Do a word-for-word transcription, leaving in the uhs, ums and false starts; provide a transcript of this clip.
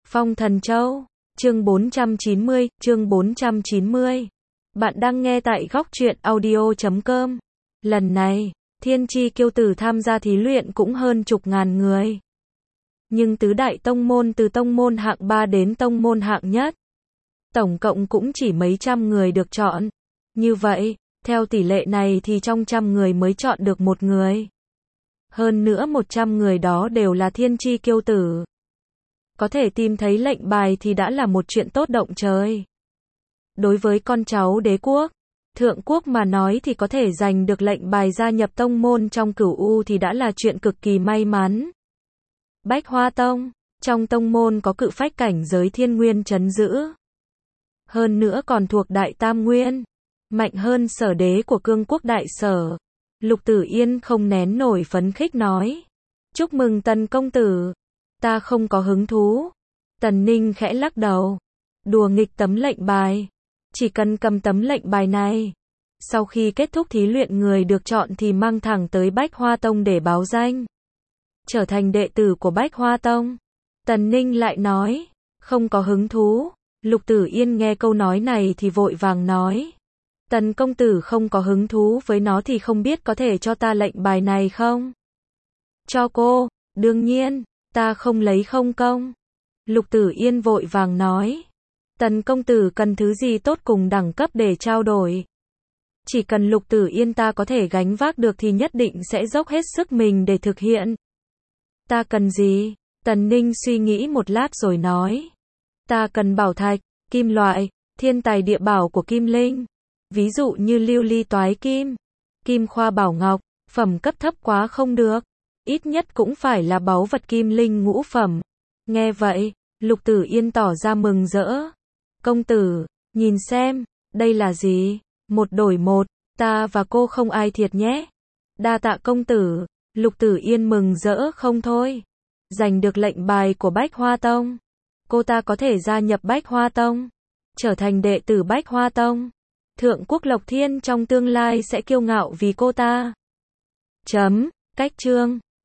Phong Thần Châu, chương bốn trăm chín mươi, chương bốn trăm chín mươi. Bạn đang nghe tại góc truyện audio chấm com. Lần này, thiên chi kiêu tử tham gia thí luyện cũng hơn chục ngàn người. Nhưng tứ đại tông môn từ tông môn hạng ba đến tông môn hạng nhất, tổng cộng cũng chỉ mấy trăm người được chọn. Như vậy, theo tỷ lệ này thì trong trăm người mới chọn được một người. Hơn nữa một trăm người đó đều là thiên chi kiêu tử. Có thể tìm thấy lệnh bài thì đã là một chuyện tốt động trời. Đối với con cháu đế quốc, thượng quốc mà nói thì có thể giành được lệnh bài gia nhập tông môn trong Cửu U thì đã là chuyện cực kỳ may mắn. Bách Hoa Tông, trong tông môn có cự phách cảnh giới thiên nguyên trấn giữ. Hơn nữa còn thuộc đại tam nguyên, mạnh hơn sở đế của cương quốc đại sở. Lục Tử Yên không nén nổi phấn khích nói. Chúc mừng Tần công tử. Ta không có hứng thú. Tần Ninh khẽ lắc đầu. Đùa nghịch tấm lệnh bài. Chỉ cần cầm tấm lệnh bài này. Sau khi kết thúc thí luyện người được chọn thì mang thẳng tới Bách Hoa Tông để báo danh. Trở thành đệ tử của Bách Hoa Tông. Tần Ninh lại nói. Không có hứng thú. Lục Tử Yên nghe câu nói này thì vội vàng nói. Tần công tử không có hứng thú với nó thì không biết có thể cho ta lệnh bài này không? Cho cô, đương nhiên, ta không lấy không công. Lục Tử Yên vội vàng nói. Tần công tử cần thứ gì tốt cùng đẳng cấp để trao đổi. Chỉ cần Lục Tử Yên ta có thể gánh vác được thì nhất định sẽ dốc hết sức mình để thực hiện. Ta cần gì? Tần Ninh suy nghĩ một lát rồi nói. Ta cần bảo thạch, kim loại, thiên tài địa bảo của Kim Linh. Ví dụ như lưu ly toái kim, kim khoa bảo ngọc, phẩm cấp thấp quá không được. Ít nhất cũng phải là báu vật Kim Linh ngũ phẩm. Nghe vậy, Lục Tử Yên tỏ ra mừng rỡ. Công tử, nhìn xem, đây là gì? Một đổi một, ta và cô không ai thiệt nhé. Đa tạ công tử, Lục Tử Yên mừng rỡ không thôi. Giành được lệnh bài của Bách Hoa Tông. Cô ta có thể gia nhập Bách Hoa Tông, trở thành đệ tử Bách Hoa Tông. Thượng quốc Lộc Thiên trong tương lai sẽ kiêu ngạo vì cô ta. Chấm, cách chương.